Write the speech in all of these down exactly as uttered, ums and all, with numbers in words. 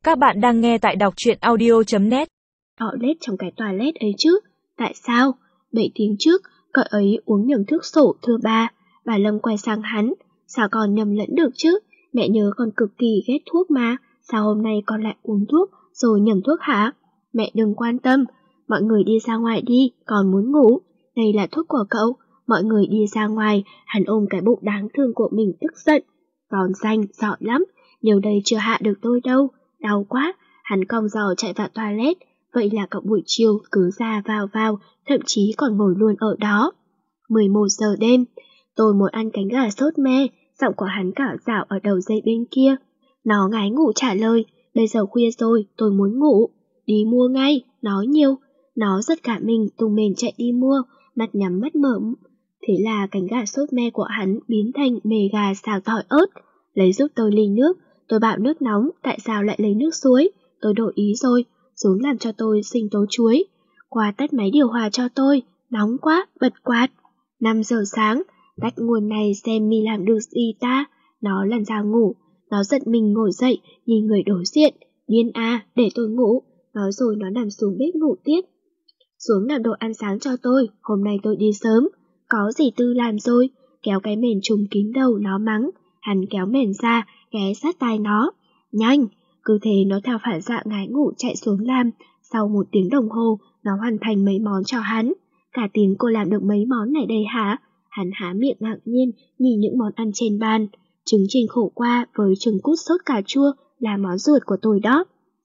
Các bạn đang nghe tại đọc truyện audio chấm net. Toilet trong cái toilet ấy chứ. Tại sao? Bảy tiếng trước, cậu ấy uống nhầm thuốc sổ thưa ba. Bà Lâm quay sang hắn. Sao con nhầm lẫn được chứ? Mẹ nhớ con cực kỳ ghét thuốc mà. Sao hôm nay con lại uống thuốc rồi nhầm thuốc hả? Mẹ đừng quan tâm. Mọi người đi ra ngoài đi, con muốn ngủ. Đây là thuốc của cậu. Mọi người đi ra ngoài. Hắn ôm cái bụng đáng thương của mình tức giận. Con danh, giỏi lắm. Nhiều đây chưa hạ được tôi đâu. Đau quá. Hắn cong giò chạy vào toilet. Vậy là cậu buổi chiều cứ ra vào vào, thậm chí còn ngồi luôn ở đó. mười một giờ đêm, tôi muốn ăn cánh gà sốt me, giọng của hắn cảo dạo ở đầu dây bên kia. Nó ngái ngủ trả lời, bây giờ khuya rồi, tôi muốn ngủ. Đi mua ngay, nói nhiều. Nó giật cả mình, tung mền chạy đi mua, mặt nhắm mắt mở. Thế là cánh gà sốt me của hắn biến thành mề gà xào tỏi ớt. Lấy giúp tôi ly nước, tôi bảo nước nóng, tại sao lại lấy nước suối? Tôi đổi ý rồi. Xuống làm cho tôi sinh tố chuối. Qua tắt máy điều hòa cho tôi, nóng quá, bật quạt. năm giờ sáng, tắt nguồn này xem mi làm được gì ta. Nó lăn ra ngủ, nó giật mình ngồi dậy, nhìn người đối diện. Điên à, để tôi ngủ. Nói rồi nó nằm xuống bếp ngủ tiếp. Xuống làm đồ ăn sáng cho tôi, hôm nay tôi đi sớm. Có gì Tư làm rồi, kéo cái mền trùm kín đầu nó mắng. Hắn kéo mền ra, ghé sát tai nó. Nhanh! Cứ thế nó theo phản xạ ngái ngủ chạy xuống làm. Sau một tiếng đồng hồ, nó hoàn thành mấy món cho hắn. Cả tiếng cô làm được mấy món này đây hả? Hắn há miệng ngạc nhiên nhìn những món ăn trên bàn. Trứng chiên khổ qua với trứng cút sốt cà chua là món ruột của tôi đó.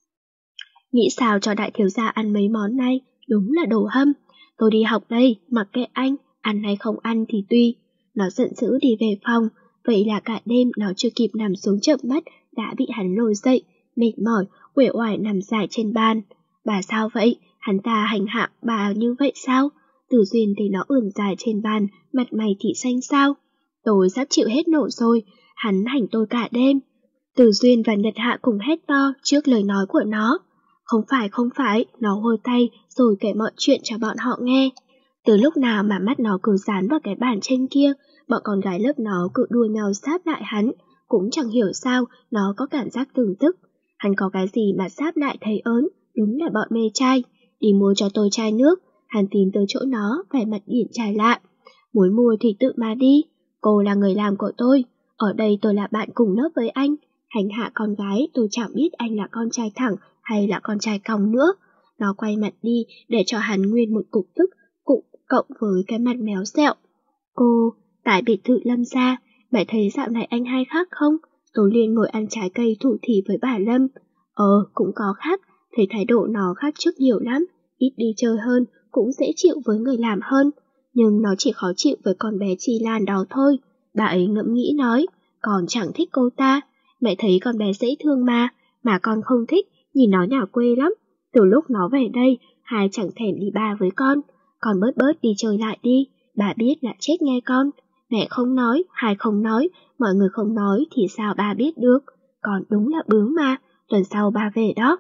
Nghĩ sao cho đại thiếu gia ăn mấy món này? Đúng là đồ hâm. Tôi đi học đây, mặc kệ anh, ăn hay không ăn thì tùy. Nó giận dữ đi về phòng. Vậy là cả đêm nó chưa kịp nằm xuống chợp mắt đã bị hắn lôi dậy. Mệt mỏi, uể oải nằm dài trên bàn. Bà sao vậy? Hắn ta hành hạ bà như vậy sao? Tử Duyên thấy nó ườn dài trên bàn, mặt mày thị xanh sao? Tôi sắp chịu hết nổi rồi, hắn hành tôi cả đêm. Tử Duyên và Nhật Hạ cùng hét to trước lời nói của nó. Không phải, không phải, nó hôi tay rồi kể mọi chuyện cho bọn họ nghe. Từ lúc nào mà mắt nó cứ dán vào cái bàn trên kia, bọn con gái lớp nó cứ đua nhau sát lại hắn. Cũng chẳng hiểu sao nó có cảm giác tưởng tức. Hắn có cái gì mà sáp lại thấy ớn, đúng là bọn mê trai. Đi mua cho tôi chai nước, hắn tìm tới chỗ nó, vẻ mặt điển trai lạ. Muốn mua thì tự mà đi, cô là người làm của tôi, ở đây tôi là bạn cùng lớp với anh. Hành hạ con gái tôi chẳng biết anh là con trai thẳng hay là con trai cong nữa. Nó quay mặt đi để cho hắn nguyên một cục tức, cục cộng với cái mặt méo xẹo. Cô, tại biệt thự Lâm gia, mẹ thấy dạo này anh hay khác không? Tối liền ngồi ăn trái cây thủ thỉ với bà Lâm. Ờ, cũng có khác, thấy thái độ nó khác trước nhiều lắm, ít đi chơi hơn, cũng dễ chịu với người làm hơn. Nhưng nó chỉ khó chịu với con bé Chi Lan đó thôi. Bà ấy ngẫm nghĩ nói, còn chẳng thích cô ta. Mẹ thấy con bé dễ thương mà, mà con không thích, nhìn nó nhà quê lắm. Từ lúc nó về đây, hai chẳng thèm đi ba với con. Con bớt bớt đi chơi lại đi, bà biết là chết nghe con. Mẹ không nói, hai không nói, mọi người không nói thì sao ba biết được. Còn đúng là bướng mà, tuần sau ba về đó.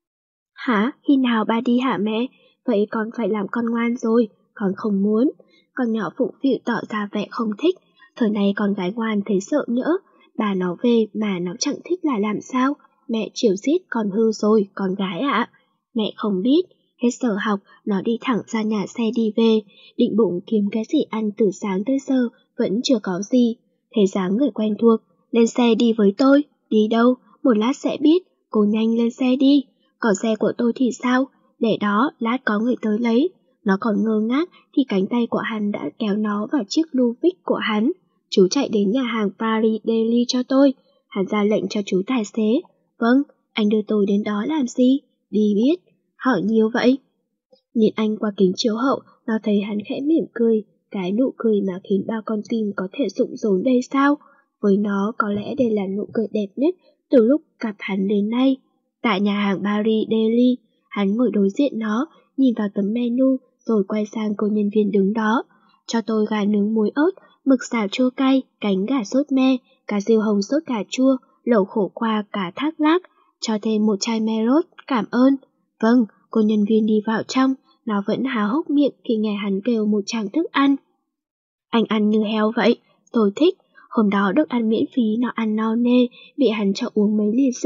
Hả? Khi nào ba đi hả mẹ? Vậy con phải làm con ngoan rồi, con không muốn. Con nhỏ phụng phịu tỏ ra vẻ không thích. Thời này con gái ngoan thấy sợ nữa. Bà nó về mà nó chẳng thích là làm sao? Mẹ chiều xít con hư rồi, con gái ạ. Mẹ không biết. Hết giờ học, nó đi thẳng ra nhà xe đi về, định bụng kiếm cái gì ăn từ sáng tới giờ, vẫn chưa có gì. Thấy dáng người quen thuộc, lên xe đi với tôi. Đi đâu? Một lát sẽ biết, cô nhanh lên xe đi. Còn xe của tôi thì sao? Để đó, lát có người tới lấy. Nó còn ngơ ngác thì cánh tay của hắn đã kéo nó vào chiếc Luvic của hắn. Chú chạy đến nhà hàng Paris Daily cho tôi. Hắn ra lệnh cho chú tài xế. Vâng, anh đưa tôi đến đó làm gì? Đi biết. Hỏi nhiều vậy? Nhìn anh qua kính chiếu hậu, nó thấy hắn khẽ mỉm cười, cái nụ cười mà khiến bao con tim có thể rụng rốn đây sao? Với nó có lẽ đây là nụ cười đẹp nhất từ lúc gặp hắn đến nay. Tại nhà hàng Paris Daily, hắn ngồi đối diện nó, nhìn vào tấm menu rồi quay sang cô nhân viên đứng đó. Cho tôi gà nướng muối ớt, mực xào chua cay, cánh gà sốt me, cá diêu hồng sốt cà chua, lẩu khổ qua cả thác lác. Cho thêm một chai Merlot, cảm ơn. Vâng, cô nhân viên đi vào trong, nó vẫn há hốc miệng khi nghe hắn kêu một tràng thức ăn. Anh ăn như heo vậy, tôi thích. Hôm đó được ăn miễn phí nó ăn no nê, bị hắn cho uống mấy ly rượu,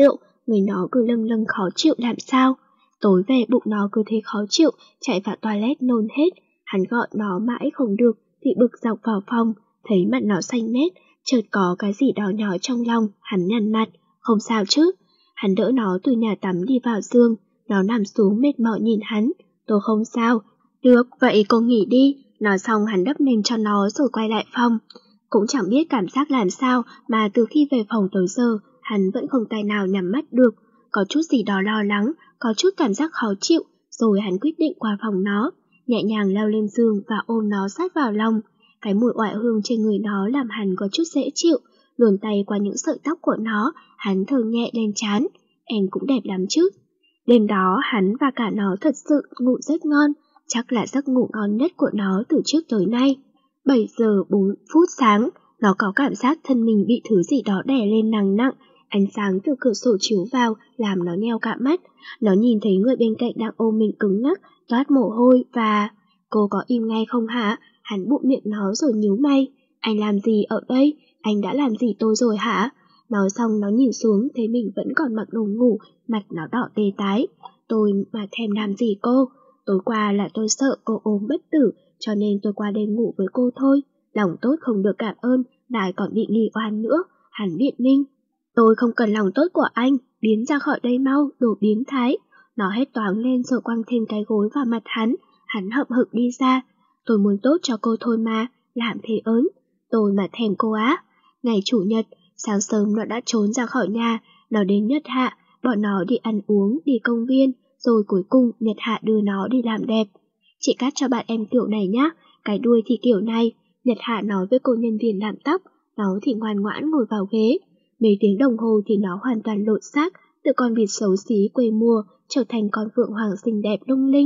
người nó cứ lâng lâng khó chịu làm sao. Tối về bụng nó cứ thế khó chịu, chạy vào toilet nôn hết. Hắn gọi nó mãi không được thì bực dọc vào phòng, thấy mặt nó xanh mét, chợt có cái gì đó nhỏ trong lòng, hắn nhăn mặt, không sao chứ. Hắn đỡ nó từ nhà tắm đi vào giường, nó nằm xuống mệt mỏi nhìn hắn, tôi không sao. Được, vậy cô nghỉ đi. Nói xong hắn đắp mền cho nó rồi quay lại phòng. Cũng chẳng biết cảm giác làm sao mà từ khi về phòng tới giờ, hắn vẫn không tài nào nhắm mắt được. Có chút gì đó lo lắng, có chút cảm giác khó chịu, rồi hắn quyết định qua phòng nó, nhẹ nhàng leo lên giường và ôm nó sát vào lòng. Cái mùi oải hương trên người nó làm hắn có chút dễ chịu, luồn tay qua những sợi tóc của nó, hắn thở nhẹ lên trán. Em cũng đẹp lắm chứ. Đêm đó hắn và cả nó thật sự ngủ rất ngon, chắc là giấc ngủ ngon nhất của nó từ trước tới nay. bảy giờ bốn phút sáng, nó có cảm giác thân mình bị thứ gì đó đè lên nặng nặng. Ánh sáng từ cửa sổ chiếu vào làm nó nheo cả mắt. Nó nhìn thấy người bên cạnh đang ôm mình cứng ngắc, toát mồ hôi và... Cô có im ngay không hả? Hắn bụm miệng nó rồi nhíu mày. Anh làm gì ở đây? Anh đã làm gì tôi rồi hả? Nói xong nó nhìn xuống thấy mình vẫn còn mặc đồ ngủ, mặt nó đỏ tê tái. Tôi mà thèm làm gì cô? Tối qua là tôi sợ cô ốm bất tử, cho nên tôi qua đây ngủ với cô thôi. Lòng tốt không được cảm ơn, lại còn bị nghi oan nữa. Hắn biện minh. Tôi không cần lòng tốt của anh, biến ra khỏi đây mau, đồ biến thái. Nó hét toáng lên rồi quăng thêm cái gối vào mặt hắn. Hắn hậm hực đi ra. Tôi muốn tốt cho cô thôi mà, làm thế ớn. Tôi mà thèm cô á. Ngày chủ nhật, sáng sớm nó đã trốn ra khỏi nhà, nó đến Nhật Hạ, bọn nó đi ăn uống, đi công viên, rồi cuối cùng Nhật Hạ đưa nó đi làm đẹp. Chị cắt cho bạn em kiểu này nhá, cái đuôi thì kiểu này. Nhật Hạ nói với cô nhân viên làm tóc, nó thì ngoan ngoãn ngồi vào ghế. Mấy tiếng đồng hồ thì nó hoàn toàn lột xác, từ con vịt xấu xí quê mùa trở thành con phượng hoàng xinh đẹp lung linh.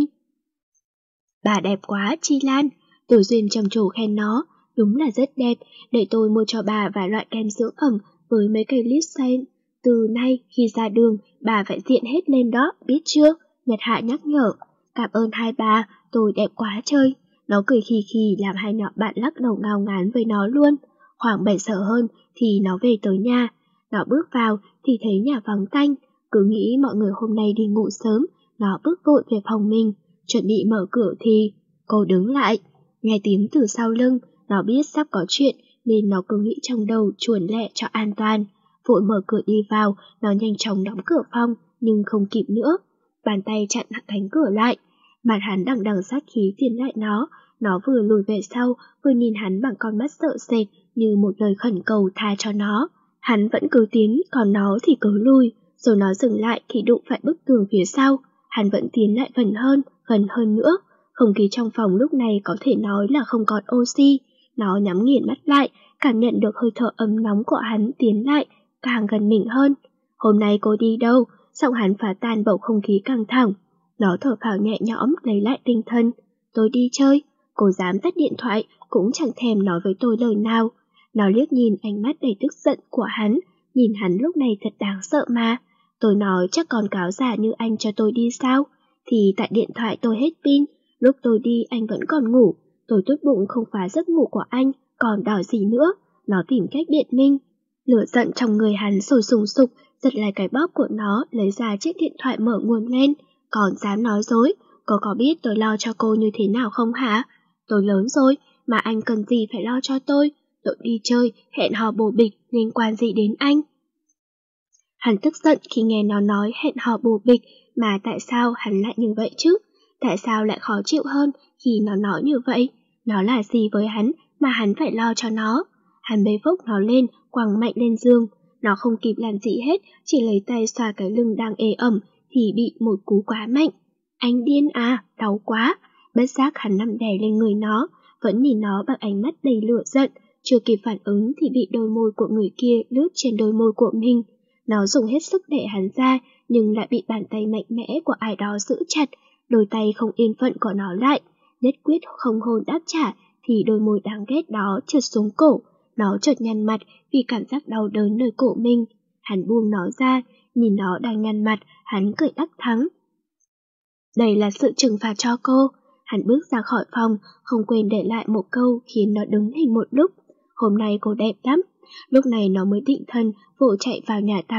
Bà đẹp quá, Chi Lan. Tiểu Duyên trầm trồ khen nó, đúng là rất đẹp, để tôi mua cho bà vài loại kem dưỡng ẩm với mấy cây lip sen. Từ nay khi ra đường, bà phải diện hết lên đó, biết chưa? Nhật Hạ nhắc nhở. Cảm ơn hai bà, tôi đẹp quá trời. Nó cười khì khì làm hai nhỏ bạn lắc đầu ngao ngán với nó luôn. Khoảng bảy giờ hơn thì nó về tới nhà. Nó bước vào thì thấy nhà vắng tanh, cứ nghĩ mọi người hôm nay đi ngủ sớm. Nó bước vội về phòng mình, chuẩn bị mở cửa thì... Cô đứng lại, nghe tiếng từ sau lưng, nó biết sắp có chuyện nên nó cứ nghĩ trong đầu chuồn lẹ cho an toàn. Vội mở cửa đi vào, nó nhanh chóng đóng cửa phòng nhưng không kịp nữa. Bàn tay chặn cánh cửa lại, mặt hắn đằng đằng sát khí tiến lại nó. Nó vừa lùi về sau, vừa nhìn hắn bằng con mắt sợ sệt như một lời khẩn cầu tha cho nó. Hắn vẫn cứ tiến, còn nó thì cứ lùi, rồi nó dừng lại khi đụng phải bức tường phía sau. Hắn vẫn tiến lại gần hơn, gần hơn nữa. Không khí trong phòng lúc này có thể nói là không còn oxy. Nó nhắm nghiền mắt lại, cảm nhận được hơi thở ấm nóng của hắn tiến lại, càng gần mình hơn. Hôm nay cô đi đâu? Giọng hắn phá tan bầu không khí căng thẳng. Nó thở phào nhẹ nhõm lấy lại tinh thần. Tôi đi chơi. Cô dám tắt điện thoại, cũng chẳng thèm nói với tôi lời nào. Nó liếc nhìn ánh mắt đầy tức giận của hắn, nhìn hắn lúc này thật đáng sợ mà. Tôi nói chắc còn cáo giả như anh cho tôi đi sao? Thì tại điện thoại tôi hết pin, lúc tôi đi anh vẫn còn ngủ. Tôi tốt bụng không phá giấc ngủ của anh, còn đòi gì nữa? Nó tìm cách biện minh. Lửa giận trong người hắn sôi sùng sục, giật lại cái bóp của nó, lấy ra chiếc điện thoại mở nguồn lên. Còn dám nói dối, cô có biết tôi lo cho cô như thế nào không hả? Tôi lớn rồi, mà anh cần gì phải lo cho tôi? Tôi đi chơi, hẹn hò bồ bịch, liên quan gì đến anh? Hắn tức giận khi nghe nó nói hẹn hò bồ bịch, mà tại sao hắn lại như vậy chứ? Tại sao lại khó chịu hơn khi nó nói như vậy? Nó là gì với hắn mà hắn phải lo cho nó? Hắn bế phốc nó lên, quăng mạnh lên giường. Nó không kịp làm gì hết, chỉ lấy tay xoa cái lưng đang ê ẩm, thì bị một cú quá mạnh. Anh điên à, đau quá. Bất giác hắn nằm đè lên người nó, vẫn nhìn nó bằng ánh mắt đầy lửa giận. Chưa kịp phản ứng thì bị đôi môi của người kia lướt trên đôi môi của mình. Nó dùng hết sức để hắn ra, nhưng lại bị bàn tay mạnh mẽ của ai đó giữ chặt. Đôi tay không yên phận của nó lại, nhất quyết không hôn đáp trả, thì đôi môi đáng ghét đó trượt xuống cổ. Nó chợt nhăn mặt vì cảm giác đau đớn nơi cổ mình. Hắn buông nó ra, nhìn nó đang nhăn mặt, hắn cười đắc thắng. Đây là sự trừng phạt cho cô. Hắn bước ra khỏi phòng, không quên để lại một câu khiến nó đứng hình một lúc. Hôm nay cô đẹp lắm. Lúc này nó mới định thần, vội chạy vào nhà tắm,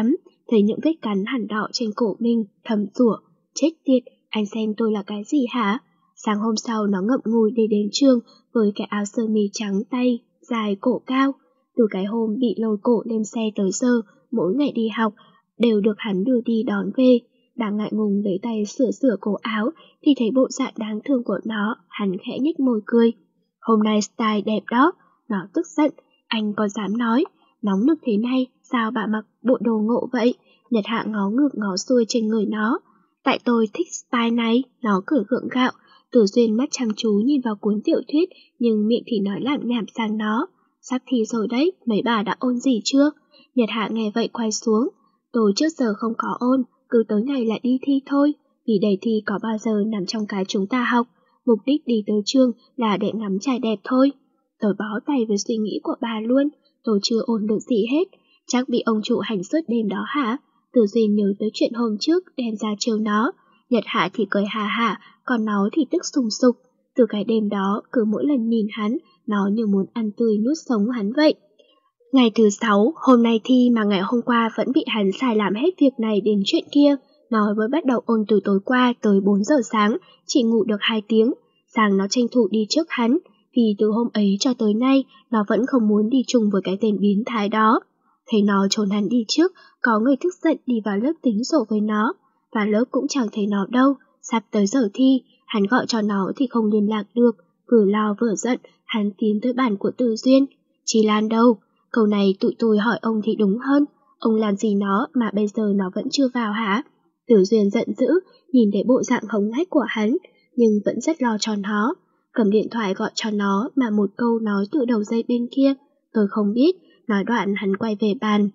thấy những vết cắn hẳn đỏ trên cổ mình, thầm rủa, chết tiệt, anh xem tôi là cái gì hả? Sáng hôm sau nó ngậm ngùi để đến trường với cái áo sơ mi trắng tay, dài cổ cao. Từ cái hôm bị lôi cổ lên xe tới giờ, mỗi ngày đi học, đều được hắn đưa đi đón về. Đang ngại ngùng lấy tay sửa sửa cổ áo, thì thấy bộ dạng đáng thương của nó, hắn khẽ nhếch môi cười. Hôm nay style đẹp đó, nó tức giận, anh có dám nói, nóng nực thế này, sao bà mặc bộ đồ ngộ vậy? Nhật Hạ ngó ngược ngó xuôi trên người nó. Tại tôi thích style này, nó cười gượng gạo. Tử Duyên mắt chăm chú nhìn vào cuốn tiểu thuyết, nhưng miệng thì nói lảm nhảm sang nó. Sắp thi rồi đấy, mấy bà đã ôn gì chưa? Nhật Hạ nghe vậy quay xuống. Tôi trước giờ không có ôn, cứ tới ngày lại đi thi thôi, vì đề thi có bao giờ nằm trong cái chúng ta học. Mục đích đi tới trường là để ngắm trai đẹp thôi. Tôi bó tay với suy nghĩ của bà luôn, tôi chưa ôn được gì hết. Chắc bị ông chủ hành suốt đêm đó hả? Tử Duyên nhớ tới chuyện hôm trước đem ra trêu nó. Nhật Hạ thì cười hà hả, còn nó thì tức sùng sục. Từ cái đêm đó, cứ mỗi lần nhìn hắn, nó như muốn ăn tươi nuốt sống hắn vậy. Ngày thứ sáu, hôm nay thi mà ngày hôm qua vẫn bị hắn xài làm hết việc này đến chuyện kia. Nó mới bắt đầu ôn từ tối qua tới bốn giờ sáng, chỉ ngủ được hai tiếng. Sáng nó tranh thủ đi trước hắn, vì từ hôm ấy cho tới nay, nó vẫn không muốn đi chung với cái tên biến thái đó. Thấy nó trốn hắn đi trước, có người tức giận đi vào lớp tính sổ với nó. Và lớp cũng chẳng thấy nó đâu, sắp tới giờ thi, hắn gọi cho nó thì không liên lạc được, vừa lo vừa giận, hắn tiến tới bàn của Tử Duyên. Chị Lan đâu? Câu này tụi tôi hỏi ông thì đúng hơn, ông làm gì nó mà bây giờ nó vẫn chưa vào hả? Tử Duyên giận dữ, nhìn thấy bộ dạng hống hách của hắn, nhưng vẫn rất lo cho nó. Cầm điện thoại gọi cho nó mà một câu nói từ đầu dây bên kia, tôi không biết, nói đoạn hắn quay về bàn.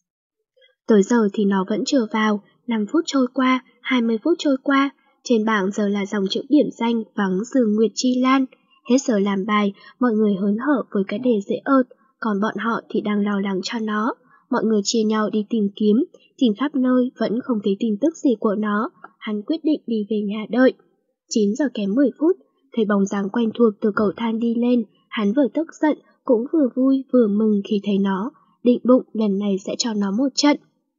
Tới giờ thì nó vẫn chưa vào, năm phút trôi qua, hai mươi phút trôi qua, trên bảng giờ là dòng chữ điểm danh vắng Dương Nguyệt Chi Lan. Hết giờ làm bài, mọi người hớn hở với cái đề dễ ợt, còn bọn họ thì đang lo lắng cho nó. Mọi người chia nhau đi tìm kiếm, tìm khắp nơi vẫn không thấy tin tức gì của nó. Hắn quyết định đi về nhà đợi. chín giờ kém mười phút, thấy bóng dáng quen thuộc từ cầu thang đi lên, hắn vừa tức giận, cũng vừa vui vừa mừng khi thấy nó, định bụng lần này sẽ cho nó một trận.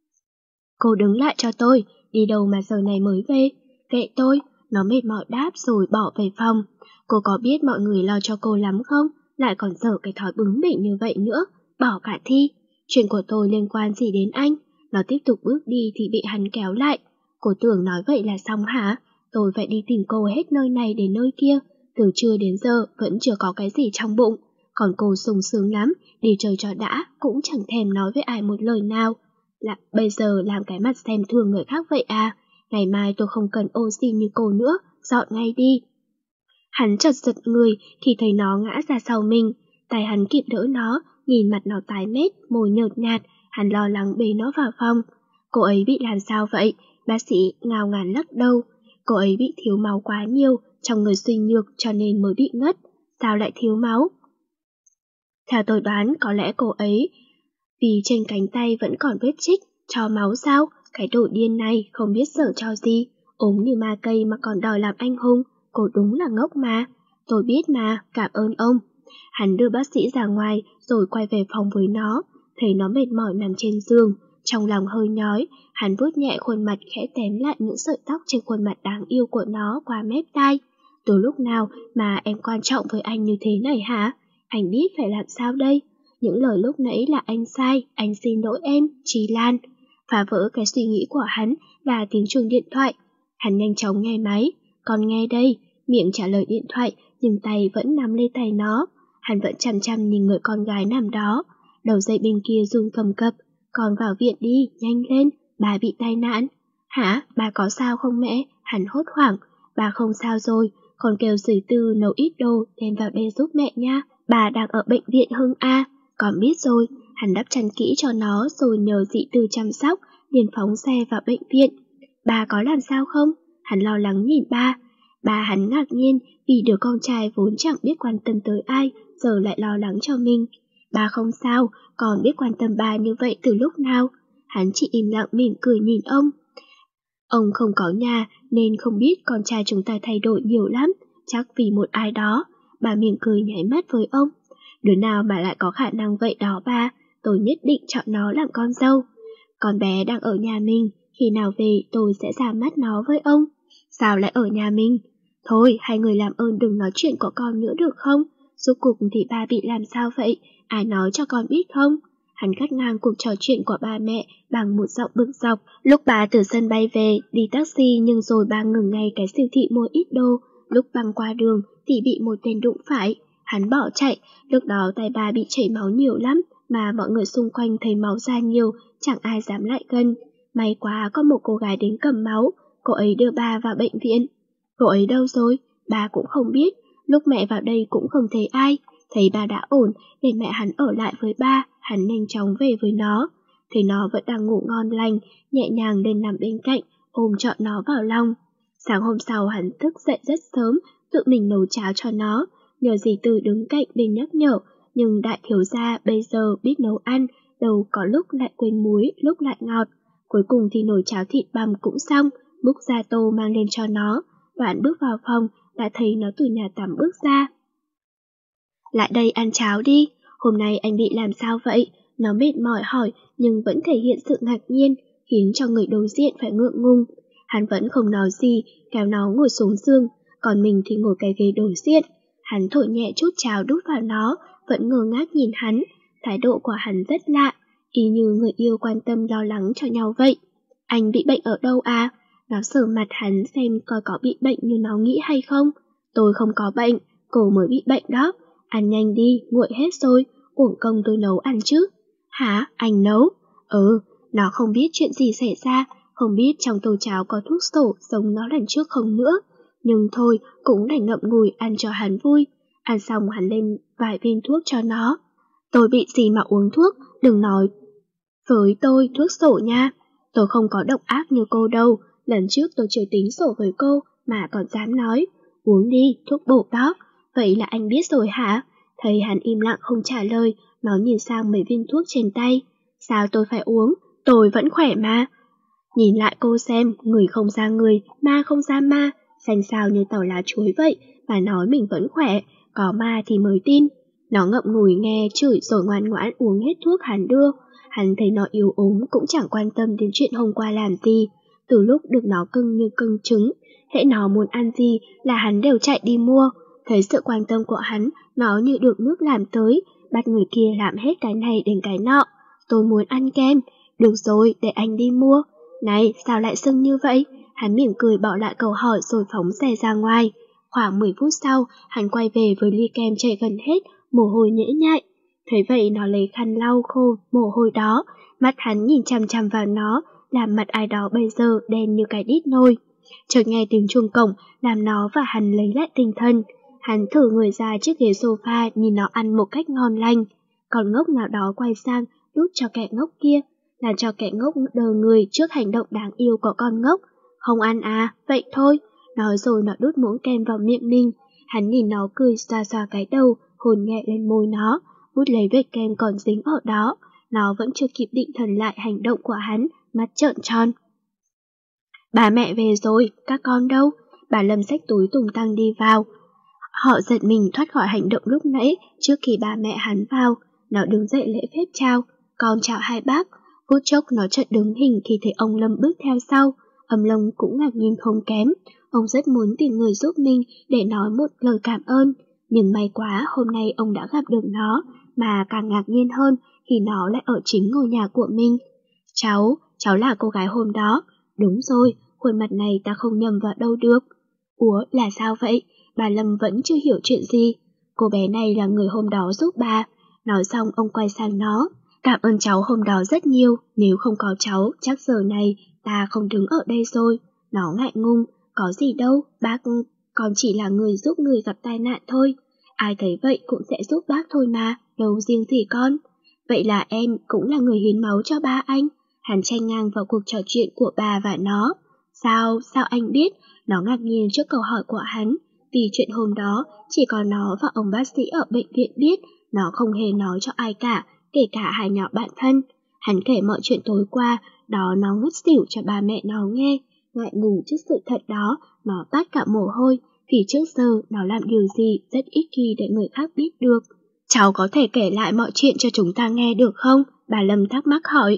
Cô đứng lại cho tôi, đi đâu mà giờ này mới về? Kệ tôi, nó mệt mỏi đáp rồi bỏ về phòng. Cô có biết mọi người lo cho cô lắm không? Lại còn dở cái thói bướng bỉnh như vậy nữa, bỏ cả thi. Chuyện của tôi liên quan gì đến anh? Nó tiếp tục bước đi thì bị hắn kéo lại. Cô tưởng nói vậy là xong hả? Tôi phải đi tìm cô hết nơi này đến nơi kia, từ trưa đến giờ vẫn chưa có cái gì trong bụng. Còn cô sung sướng lắm, đi chơi cho đã, cũng chẳng thèm nói với ai một lời nào. Là bây giờ làm cái mặt xem thường người khác vậy à? Ngày mai tôi không cần oxy như cô nữa, dọn ngay đi. Hắn chợt giật người khi thấy nó ngã ra sau mình, tay hắn kịp đỡ nó, nhìn mặt nó tái mét, môi nhợt nhạt, hắn lo lắng bế nó vào phòng. Cô ấy bị làm sao vậy? Bác sĩ ngao ngán lắc đầu. Cô ấy bị thiếu máu quá nhiều, trong người suy nhược cho nên mới bị ngất. Sao lại thiếu máu? Theo tôi đoán có lẽ cô ấy vì trên cánh tay vẫn còn vết chích, cho máu sao? Cái đồ điên này không biết sợ cho gì, ốm như ma cây mà còn đòi làm anh hùng, cô đúng là ngốc mà. Tôi biết mà, cảm ơn ông. Hắn đưa bác sĩ ra ngoài rồi quay về phòng với nó, thấy nó mệt mỏi nằm trên giường, trong lòng hơi nhói, hắn vuốt nhẹ khuôn mặt khẽ tém lại những sợi tóc trên khuôn mặt đáng yêu của nó qua mép tai. Từ lúc nào mà em quan trọng với anh như thế này hả? Anh biết phải làm sao đây? Những lời lúc nãy là anh sai, anh xin lỗi em, Chi Lan. Phá vỡ cái suy nghĩ của hắn là tiếng chuông điện thoại. Hắn nhanh chóng nghe máy. Còn nghe đây, miệng trả lời điện thoại, nhưng tay vẫn nắm lấy tay nó. Hắn vẫn chăm chăm nhìn người con gái nằm đó. Đầu dây bên kia run cầm cập. Con vào viện đi, nhanh lên, bà bị tai nạn. Hả, bà có sao không mẹ? Hắn hốt hoảng. Bà không sao rồi, con kêu dì Tư nấu ít đồ đem vào đây giúp mẹ nha. Bà đang ở bệnh viện Hưng A. Con biết rồi, hắn đắp chăn kỹ cho nó rồi nhờ dì Tư chăm sóc, liền phóng xe vào bệnh viện. Bà có làm sao không? Hắn lo lắng nhìn ba. Ba hắn ngạc nhiên vì đứa con trai vốn chẳng biết quan tâm tới ai, giờ lại lo lắng cho mình. Ba không sao, còn biết quan tâm ba như vậy từ lúc nào? Hắn chỉ im lặng mỉm cười nhìn ông. Ông không có nhà nên không biết con trai chúng ta thay đổi nhiều lắm, chắc vì một ai đó. Bà mỉm cười nháy mắt với ông. Đứa nào mà lại có khả năng vậy đó ba, tôi nhất định chọn nó làm con dâu. Con bé đang ở nhà mình, khi nào về tôi sẽ ra mắt nó với ông. Sao lại ở nhà mình? Thôi, hai người làm ơn đừng nói chuyện của con nữa được không? Rốt cuộc thì ba bị làm sao vậy? Ai nói cho con biết không? Hắn cắt ngang cuộc trò chuyện của ba mẹ bằng một giọng bực dọc. Lúc bà từ sân bay về, đi taxi nhưng rồi bà ngừng ngay cái siêu thị mua ít đô. Lúc băng qua đường thì bị một tên đụng phải. Hắn bỏ chạy, lúc đó tay bà bị chảy máu nhiều lắm, mà mọi người xung quanh thấy máu ra nhiều, chẳng ai dám lại gần. May quá có một cô gái đến cầm máu, cô ấy đưa bà vào bệnh viện. Cô ấy đâu rồi? Bà cũng không biết, lúc mẹ vào đây cũng không thấy ai. Thấy bà đã ổn, để mẹ hắn ở lại với ba, hắn nhanh chóng về với nó. Thấy nó vẫn đang ngủ ngon lành, nhẹ nhàng lên nằm bên cạnh, ôm trọn nó vào lòng. Sáng hôm sau hắn thức dậy rất sớm, tự mình nấu cháo cho nó, nhờ dì Tư đứng cạnh bên nhắc nhở, nhưng đại thiếu gia bây giờ biết nấu ăn, đâu có lúc lại quên muối, lúc lại ngọt. Cuối cùng thì nồi cháo thịt bằm cũng xong, múc ra tô mang lên cho nó. Đoạn bước vào phòng, đã thấy nó từ nhà tắm bước ra. Lại đây ăn cháo đi, hôm nay anh bị làm sao vậy? Nó mệt mỏi hỏi, nhưng vẫn thể hiện sự ngạc nhiên, khiến cho người đối diện phải ngượng ngùng. Hắn vẫn không nói gì, kéo nó ngồi xuống giường, còn mình thì ngồi cái ghế đối diện. Hắn thổi nhẹ chút cháo đút vào nó, vẫn ngơ ngác nhìn hắn. Thái độ của hắn rất lạ, y như người yêu quan tâm lo lắng cho nhau vậy. Anh bị bệnh ở đâu à? Nó sờ mặt hắn xem coi có bị bệnh như nó nghĩ hay không. Tôi không có bệnh, cô mới bị bệnh đó. Ăn nhanh đi, nguội hết rồi, uổng công tôi nấu ăn chứ. Hả? Anh nấu? Ừ, nó không biết chuyện gì xảy ra, không biết trong tô cháo có thuốc sổ giống nó lần trước không nữa. Nhưng thôi, cũng đành ngậm ngùi ăn cho hắn vui. Ăn xong hắn lên vài viên thuốc cho nó. Tôi bị gì mà uống thuốc, đừng nói với tôi thuốc sổ nha. Tôi không có độc ác như cô đâu, lần trước tôi chưa tính sổ với cô mà còn dám nói. Uống đi, thuốc bổ đó. Vậy là anh biết rồi hả? Thấy hắn im lặng không trả lời, nó nhìn sang mấy viên thuốc trên tay. Sao tôi phải uống? Tôi vẫn khỏe mà. Nhìn lại cô xem, người không ra người, ma không ra ma, xanh xao như tàu lá chuối vậy, mà nói mình vẫn khỏe, có ma thì mới tin. Nó ngậm ngùi nghe chửi rồi ngoan ngoãn uống hết thuốc hắn đưa. Hắn thấy nó yếu ốm cũng chẳng quan tâm đến chuyện hôm qua làm gì. Từ lúc được nó cưng như cưng trứng, hễ nó muốn ăn gì là hắn đều chạy đi mua. Thấy sự quan tâm của hắn, nó như được nước làm tới, bắt người kia làm hết cái này đến cái nọ. Tôi muốn ăn kem. Được rồi, để anh đi mua. Này, sao lại sưng như vậy? Hắn mỉm cười bỏ lại câu hỏi rồi phóng xe ra ngoài. Khoảng mười phút sau, hắn quay về với ly kem chảy gần hết, mồ hôi nhễ nhại. Thấy vậy nó lấy khăn lau khô mồ hôi đó, mắt hắn nhìn chằm chằm vào nó, làm mặt ai đó bây giờ đen như cái đít nồi. Chợt nghe tiếng chuông cổng, làm nó và hắn lấy lại tinh thần. Hắn thử người ra chiếc ghế sofa nhìn nó ăn một cách ngon lành. Còn ngốc nào đó quay sang đút cho kẻ ngốc kia, làm cho kẻ ngốc đờ người trước hành động đáng yêu của con ngốc. Không ăn à, vậy thôi. Nói rồi nó đút muỗng kem vào miệng mình. Hắn nhìn nó cười xoa xoa cái đầu, hôn nhẹ lên môi nó, bút lấy vết kem còn dính ở đó. Nó vẫn chưa kịp định thần lại hành động của hắn, mắt trợn tròn. Bà mẹ về rồi, các con đâu? Bà Lâm xách túi tùng tăng đi vào. Họ giật mình thoát khỏi hành động lúc nãy trước khi ba mẹ hắn vào. Nó đứng dậy lễ phép chào, con chào hai bác. Phút chốc nó chợt đứng hình khi thấy ông Lâm bước theo sau. Ông Lâm cũng ngạc nhiên không kém. Ông rất muốn tìm người giúp mình để nói một lời cảm ơn. Nhưng may quá hôm nay ông đã gặp được nó, mà càng ngạc nhiên hơn khi nó lại ở chính ngôi nhà của mình. Cháu, cháu là cô gái hôm đó. Đúng rồi, khuôn mặt này ta không nhầm vào đâu được. Ủa, là sao vậy? Bà Lâm vẫn chưa hiểu chuyện gì. Cô bé này là người hôm đó giúp bà. Nói xong ông quay sang nó. Cảm ơn cháu hôm đó rất nhiều, nếu không có cháu, chắc giờ này ta không đứng ở đây rồi. Nó ngại ngùng, có gì đâu, bác, con chỉ là người giúp người gặp tai nạn thôi. Ai thấy vậy cũng sẽ giúp bác thôi mà, đâu riêng gì con. Vậy là em cũng là người hiến máu cho ba anh. Hắn chen ngang vào cuộc trò chuyện của bà và nó. Sao, sao anh biết? Nó ngạc nhiên trước câu hỏi của hắn. Vì chuyện hôm đó, chỉ có nó và ông bác sĩ ở bệnh viện biết, nó không hề nói cho ai cả, kể cả hai nhỏ bạn thân. Hắn kể mọi chuyện tối qua, đó nó ngất xỉu cho ba mẹ nó nghe. Ngại ngùng trước sự thật đó, nó tát cả mồ hôi, vì trước giờ nó làm điều gì rất ít khi để người khác biết được. Cháu có thể kể lại mọi chuyện cho chúng ta nghe được không? Bà Lâm thắc mắc hỏi.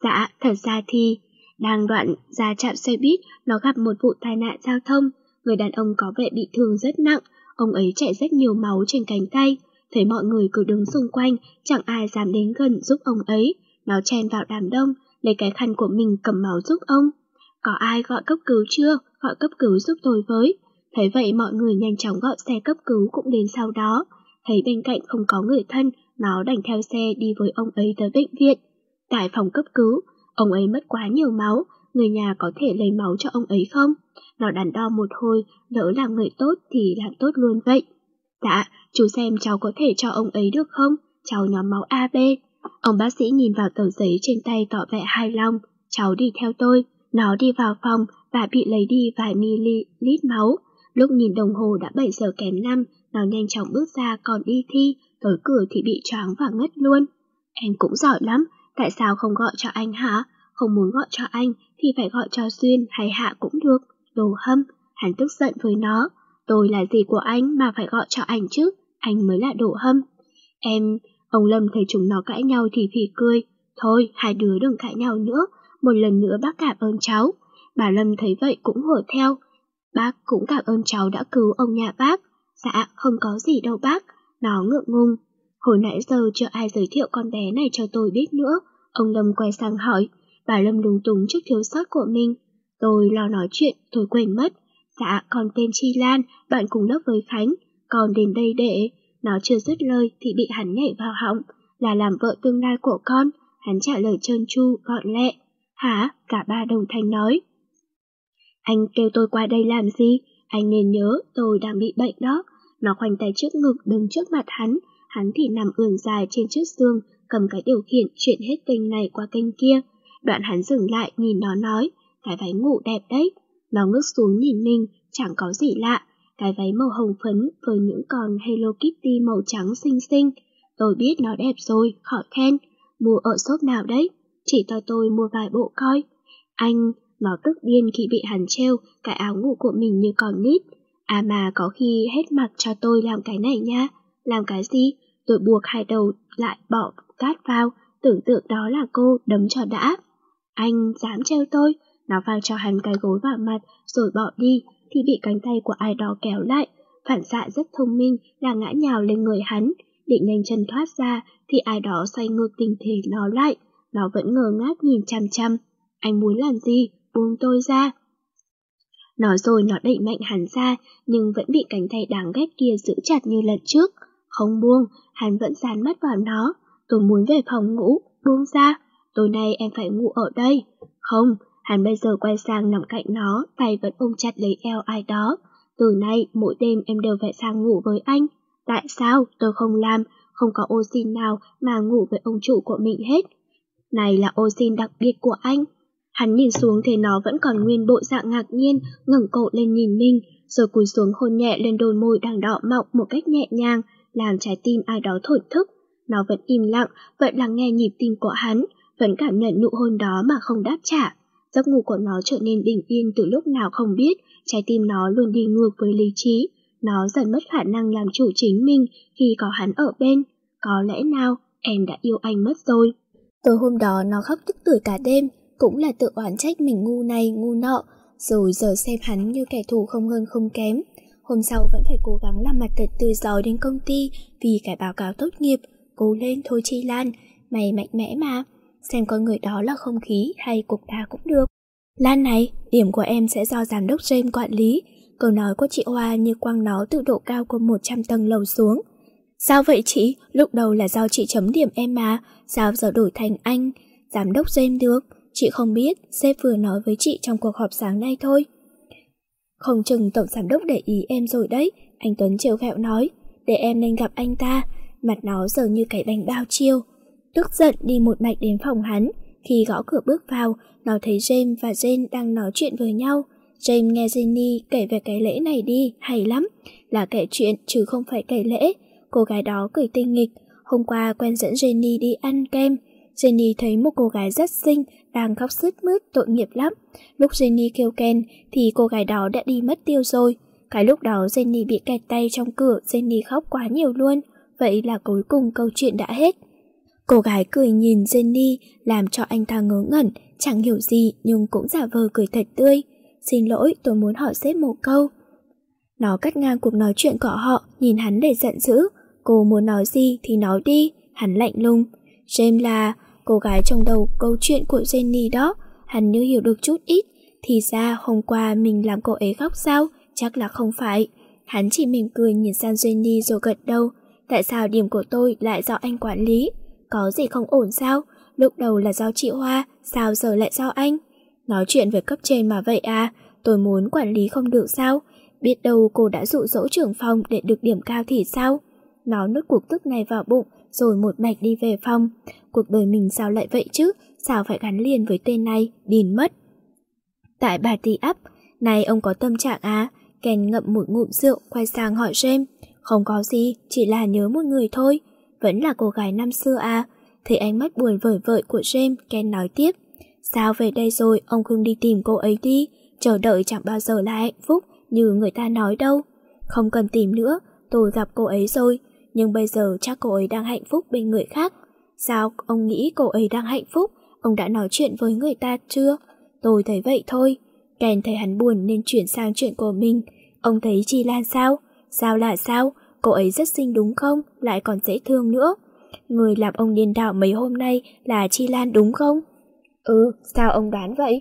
Dạ, thật ra thì, đang đoạn ra trạm xe buýt, nó gặp một vụ tai nạn giao thông. Người đàn ông có vẻ bị thương rất nặng, ông ấy chảy rất nhiều máu trên cánh tay. Thấy mọi người cứ đứng xung quanh, chẳng ai dám đến gần giúp ông ấy. Nó chen vào đám đông, lấy cái khăn của mình cầm máu giúp ông. Có ai gọi cấp cứu chưa? Gọi cấp cứu giúp tôi với. Thấy vậy mọi người nhanh chóng gọi xe cấp cứu cũng đến sau đó. Thấy bên cạnh không có người thân, nó đành theo xe đi với ông ấy tới bệnh viện. Tại phòng cấp cứu, ông ấy mất quá nhiều máu, người nhà có thể lấy máu cho ông ấy không? Nó đắn đo một hồi, lỡ làm người tốt thì làm tốt luôn vậy. Dạ, chú xem cháu có thể cho ông ấy được không? Cháu nhóm máu a bê. Ông bác sĩ nhìn vào tờ giấy trên tay tỏ vẻ hài lòng. Cháu đi theo tôi. Nó đi vào phòng và bị lấy đi vài ml máu. Lúc nhìn đồng hồ đã bảy giờ kém năm, nó nhanh chóng bước ra còn đi thi, tới cửa thì bị choáng và ngất luôn. Em cũng giỏi lắm, tại sao không gọi cho anh hả? Không muốn gọi cho anh thì phải gọi cho Duyên hay Hạ cũng được. Đồ hâm, hắn tức giận với nó. Tôi là gì của anh mà phải gọi cho anh chứ, anh mới là đồ hâm. Em, ông Lâm thấy chúng nó cãi nhau thì phì cười. Thôi, hai đứa đừng cãi nhau nữa, một lần nữa bác cảm ơn cháu. Bà Lâm thấy vậy cũng hùa theo. Bác cũng cảm ơn cháu đã cứu ông nhà bác. Dạ, không có gì đâu bác. Nó ngượng ngùng. Hồi nãy giờ chưa ai giới thiệu con bé này cho tôi biết nữa. Ông Lâm quay sang hỏi. Bà Lâm lúng túng trước thiếu sót của mình. Tôi lo nói chuyện, tôi quên mất. Dạ, con tên Chi Lan, bạn cùng lớp với Khánh. Con đến đây để... Nó chưa dứt lời thì bị hắn nhảy vào họng. Là làm vợ tương lai của con. Hắn trả lời trơn tru, gọn lẹ. Hả? Cả ba đồng thanh nói. Anh kêu tôi qua đây làm gì? Anh nên nhớ tôi đang bị bệnh đó. Nó khoanh tay trước ngực đứng trước mặt hắn. Hắn thì nằm ườn dài trên chiếc giường, cầm cái điều khiển chuyển hết kênh này qua kênh kia. Đoạn hắn dừng lại nhìn nó nói, cái váy ngủ đẹp đấy. Nó ngước xuống nhìn mình, chẳng có gì lạ. Cái váy màu hồng phấn với những con Hello Kitty màu trắng xinh xinh. Tôi biết nó đẹp rồi, khỏi khen. Mua ở shop nào đấy? Chỉ cho tôi mua vài bộ coi. Anh... Nó tức điên khi bị hắn trêu cái áo ngủ của mình như con nít. À mà có khi hết mặc cho tôi làm cái này nha. Làm cái gì? Tôi buộc hai đầu lại bỏ cát vào, tưởng tượng đó là cô, đấm cho đã. Anh dám trêu tôi? Nó vang cho hắn cái gối vào mặt rồi bỏ đi thì bị cánh tay của ai đó kéo lại. Phản xạ rất thông minh là ngã nhào lên người hắn. Định nhanh chân thoát ra thì ai đó xoay ngược tình thế nó lại. Nó vẫn ngơ ngác nhìn chăm chăm. Anh muốn làm gì? Buông tôi ra. Nói rồi nó đẩy mạnh hắn ra, nhưng vẫn bị cánh tay đáng ghét kia giữ chặt như lần trước. Không buông, hắn vẫn dán mắt vào nó. Tôi muốn về phòng ngủ, buông ra. Tối nay em phải ngủ ở đây. Không, hắn bây giờ quay sang nằm cạnh nó, tay vẫn ôm chặt lấy eo ai đó. Từ nay, mỗi đêm em đều phải sang ngủ với anh. Tại sao? Tôi không làm, không có ô xin nào mà ngủ với ông chủ của mình hết. Này là ô xin đặc biệt của anh. Hắn nhìn xuống thì nó vẫn còn nguyên bộ dạng ngạc nhiên, ngẩng cổ lên nhìn mình, rồi cúi xuống hôn nhẹ lên đôi môi đang đỏ mọng một cách nhẹ nhàng, làm trái tim ai đó thổn thức. Nó vẫn im lặng, vẫn lắng nghe nhịp tim của hắn, vẫn cảm nhận nụ hôn đó mà không đáp trả. Giấc ngủ của nó trở nên bình yên từ lúc nào không biết, trái tim nó luôn đi ngược với lý trí. Nó dần mất khả năng làm chủ chính mình khi có hắn ở bên. Có lẽ nào em đã yêu anh mất rồi. Tối hôm đó nó khóc tức tưởi cả đêm, cũng là tự oán trách mình ngu này ngu nọ, rồi giờ xem hắn như kẻ thù không hơn không kém. Hôm sau vẫn phải cố gắng làm mặt thật tươi rói đến công ty vì cái báo cáo tốt nghiệp. Cố lên thôi Chi Lan, mày mạnh mẽ mà. Xem con người đó là không khí hay cục đá cũng được. Lan này, điểm của em sẽ do giám đốc James quản lý. Câu nói của chị Hoa như quăng nó từ độ cao của một trăm tầng lầu xuống. Sao vậy chị? Lúc đầu là do chị chấm điểm em mà, sao giờ đổi thành anh giám đốc James được? Chị không biết, sếp vừa nói với chị trong cuộc họp sáng nay thôi. Không chừng tổng giám đốc để ý em rồi đấy, anh Tuấn trêu ghẹo nói. Để em nên gặp anh ta. Mặt nó giờ như cái bánh bao chiêu. Tức giận đi một mạch đến phòng hắn. Khi gõ cửa bước vào, nó thấy James và Jane đang nói chuyện với nhau. James nghe Jenny kể về cái lễ này đi, hay lắm. Là kể chuyện chứ không phải kể lễ. Cô gái đó cười tinh nghịch. Hôm qua quen dẫn Jenny đi ăn kem. Jenny thấy một cô gái rất xinh đang khóc sướt mướt, tội nghiệp lắm. Lúc Jenny kêu Ken thì cô gái đó đã đi mất tiêu rồi. Cái lúc đó Jenny bị kẹt tay trong cửa, Jenny khóc quá nhiều luôn. Vậy là cuối cùng câu chuyện đã hết. Cô gái cười nhìn Jenny làm cho anh ta ngớ ngẩn, chẳng hiểu gì nhưng cũng giả vờ cười thật tươi. Xin lỗi, tôi muốn hỏi sếp một câu. Nó cắt ngang cuộc nói chuyện của họ, nhìn hắn để giận dữ. Cô muốn nói gì thì nói đi, hắn lạnh lùng. James là cô gái trong đầu câu chuyện của Jenny đó, hắn như hiểu được chút ít. Thì ra hôm qua mình làm cô ấy khóc sao? Chắc là không phải. Hắn chỉ mỉm cười nhìn sang Jenny rồi gật đầu. Tại sao điểm của tôi lại do anh quản lý? Có gì không ổn sao? Lúc đầu là do chị Hoa, sao giờ lại do anh? Nói chuyện với cấp trên mà vậy à? Tôi muốn quản lý không được sao? Biết đâu cô đã dụ dỗ trưởng phòng để được điểm cao thì sao? Nó nuốt cuộc tức này vào bụng rồi một mạch đi về phòng. Cuộc đời mình sao lại vậy chứ? Sao phải gắn liền với tên này? Điên mất. Tại party up, này ông có tâm trạng à? Ken ngậm một ngụm rượu quay sang hỏi James. Không có gì, chỉ là nhớ một người thôi. Vẫn là cô gái năm xưa à? Thấy ánh mắt buồn vời vợi của James, Ken nói tiếp. Sao về đây rồi ông không đi tìm cô ấy đi? Chờ đợi chẳng bao giờ là hạnh phúc như người ta nói đâu. Không cần tìm nữa, tôi gặp cô ấy rồi. Nhưng bây giờ chắc cô ấy đang hạnh phúc bên người khác. Sao ông nghĩ cô ấy đang hạnh phúc? Ông đã nói chuyện với người ta chưa? Tôi thấy vậy thôi. Ken thấy hắn buồn nên chuyển sang chuyện của mình. Ông thấy Chi Lan sao? Sao là sao? Cô ấy rất xinh đúng không? Lại còn dễ thương nữa. Người làm ông điên đảo mấy hôm nay là Chi Lan đúng không? Ừ, sao ông đoán vậy?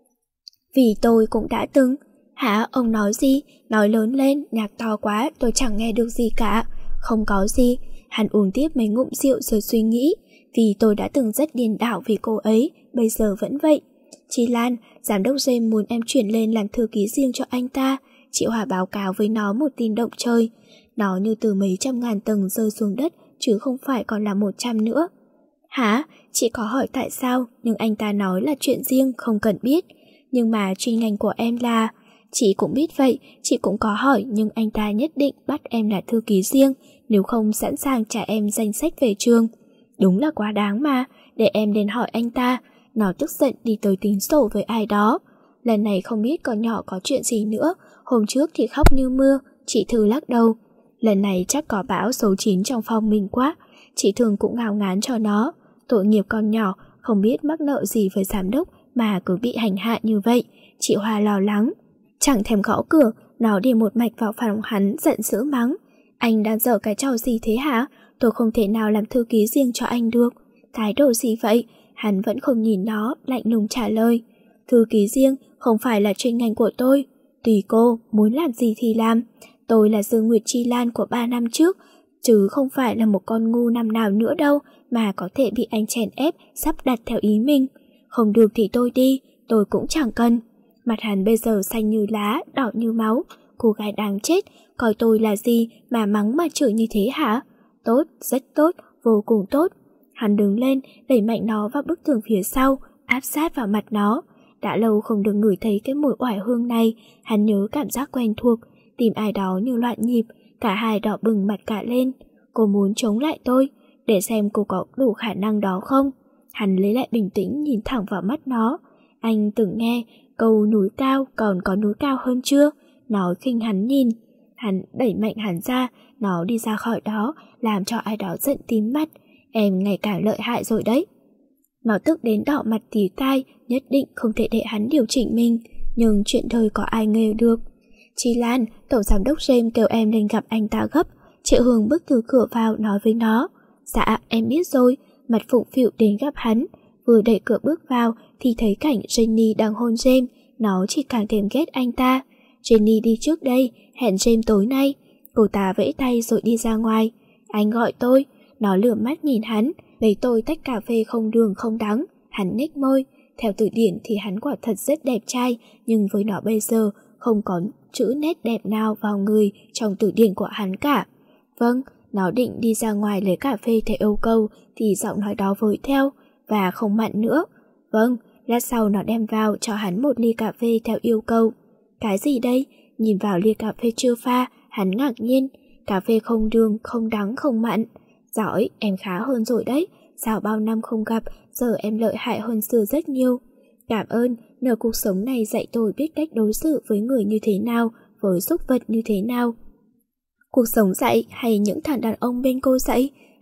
Vì tôi cũng đã từng. Hả, ông nói gì? Nói lớn lên, nhạc to quá, tôi chẳng nghe được gì cả. Không có gì. Hắn uống tiếp mấy ngụm rượu rồi suy nghĩ. Vì tôi đã từng rất điên đảo vì cô ấy, bây giờ vẫn vậy. Chi Lan, giám đốc James muốn em chuyển lên làm thư ký riêng cho anh ta. Chị Hòa báo cáo với nó một tin động trời. Nó như từ mấy trăm ngàn tầng rơi xuống đất, chứ không phải còn là một trăm nữa. Hả? Chị có hỏi tại sao, nhưng anh ta nói là chuyện riêng, không cần biết. Nhưng mà chuyên ngành của em là... Chị cũng biết vậy, chị cũng có hỏi, nhưng anh ta nhất định bắt em là thư ký riêng, nếu không sẵn sàng trả em danh sách về trường. Đúng là quá đáng mà, để em đến hỏi anh ta. Nó tức giận đi tới tính sổ với ai đó. Lần này không biết con nhỏ có chuyện gì nữa, hôm trước thì khóc như mưa, chị Thư lắc đầu. Lần này chắc có bão số chín trong phòng mình quá, chị Thường cũng ngao ngán cho nó. Tội nghiệp con nhỏ, không biết mắc nợ gì với giám đốc mà cứ bị hành hạ như vậy. Chị Hoa lo lắng. Chẳng thèm gõ cửa, nó đi một mạch vào phòng hắn giận dữ mắng. Anh đang dở cái trò gì thế hả? Tôi không thể nào làm thư ký riêng cho anh được. Thái độ gì vậy? Hắn vẫn không nhìn nó, lạnh lùng trả lời. Thư ký riêng không phải là chuyên ngành của tôi. Tùy cô, muốn làm gì thì làm. Tôi là Dương Nguyệt Chi Lan của ba năm trước, chứ không phải là một con ngu năm nào nữa đâu mà có thể bị anh chèn ép sắp đặt theo ý mình. Không được thì tôi đi, tôi cũng chẳng cần. Mặt hắn bây giờ xanh như lá, đỏ như máu. Cô gái đáng chết, coi tôi là gì mà mắng mà chửi như thế hả? Tốt, rất tốt, vô cùng tốt. Hắn đứng lên, đẩy mạnh nó vào bức tường phía sau, áp sát vào mặt nó. Đã lâu không được ngửi thấy cái mùi oải hương này, hắn nhớ cảm giác quen thuộc, tìm ai đó như loạn nhịp, cả hai đỏ bừng mặt cả lên. Cô muốn chống lại tôi, để xem cô có đủ khả năng đó không. Hắn lấy lại bình tĩnh nhìn thẳng vào mắt nó. Anh từng nghe câu núi cao còn có núi cao hơn chưa? Nó khinh hắn nhìn. Hắn đẩy mạnh hắn ra, nó đi ra khỏi đó, làm cho ai đó giận tím mắt. Em ngày càng lợi hại rồi đấy. Nó tức đến đỏ mặt tì tai, nhất định không thể để hắn điều chỉnh mình. Nhưng chuyện đời có ai ngờ được. Chi Lan, tổng giám đốc James kêu em lên gặp anh ta gấp. Triệu Hương bước từ cửa vào nói với nó. Dạ, em biết rồi. Mặt phụng phịu đến gặp hắn. Vừa đẩy cửa bước vào thì thấy cảnh Jenny đang hôn James. Nó chỉ càng thêm ghét anh ta. Jenny đi trước đây, hẹn James tối nay. Cô ta vẫy tay rồi đi ra ngoài. Anh gọi tôi. Nó lườm mắt nhìn hắn, lấy tôi tách cà phê không đường không đắng. Hắn nhếch môi. Theo từ điển thì hắn quả thật rất đẹp trai, nhưng với nó bây giờ không có chữ nét đẹp nào vào người trong từ điển của hắn cả. Vâng, nó định đi ra ngoài lấy cà phê theo yêu cầu thì giọng nói đó vội theo, và không mặn nữa. Vâng, lát sau nó đem vào cho hắn một ly cà phê theo yêu cầu. Cái gì đây? Nhìn vào ly cà phê chưa pha, hắn ngạc nhiên. Cà phê không đường, không đắng, không mặn. Giỏi, em khá hơn rồi đấy. Sao bao năm không gặp, giờ em lợi hại hơn xưa rất nhiều. Cảm ơn, nhờ cuộc sống này dạy tôi biết cách đối xử với người như thế nào, với súc vật như thế nào. Cuộc sống dạy hay những thằng đàn ông bên cô dạy?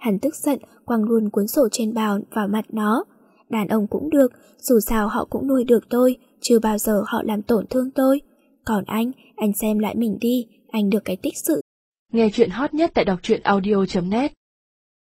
hắn tức giận quăng luôn cuốn sổ trên bàn vào mặt nó. Đàn ông cũng được, dù sao họ cũng nuôi được tôi, chưa bao giờ họ làm tổn thương tôi. Còn anh, anh xem lại mình đi, anh được cái tích sự. Nghe chuyện hot nhất tại đọc truyện audio chấm net.